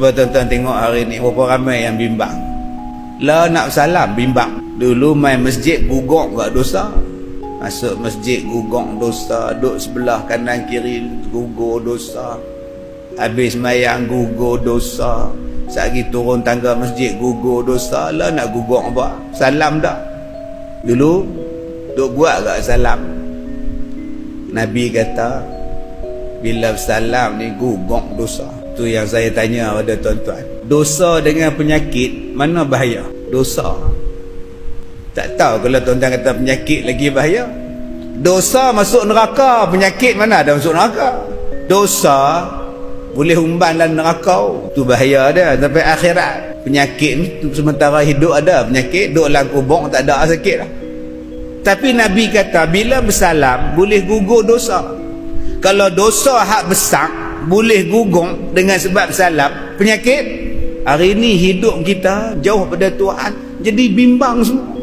Cuba tuan-tuan tengok hari ni berapa ramai yang bimbang. Lah nak salam bimbang. Dulu main masjid gugok kat dosa. Masuk masjid gugok dosa, duduk sebelah kanan kiri gugur dosa. Habis mayang gugur dosa. Sehari turun tangga masjid gugur dosa. Lah nak gugok apa? Salam dah. Dulu duk buat kat salam. Nabi kata bila salam ni gugok dosa. Tu yang saya tanya pada tuan-tuan. Dosa dengan penyakit mana bahaya? Dosa. Tak tahu kalau tuan-tuan kata penyakit lagi bahaya. Dosa masuk neraka, penyakit mana ada masuk neraka? Dosa boleh umban dalam neraka. Tu bahaya dia sampai akhirat. Penyakit ni sementara hidup ada penyakit, duduk dalam kubur tak ada sakit lah. Tapi Nabi kata bila bersalam boleh gugur dosa. Kalau dosa hak besar boleh gugur dengan sebab salam. Penyakit hari ni hidup kita jauh pada Tuhan, jadi bimbang semua.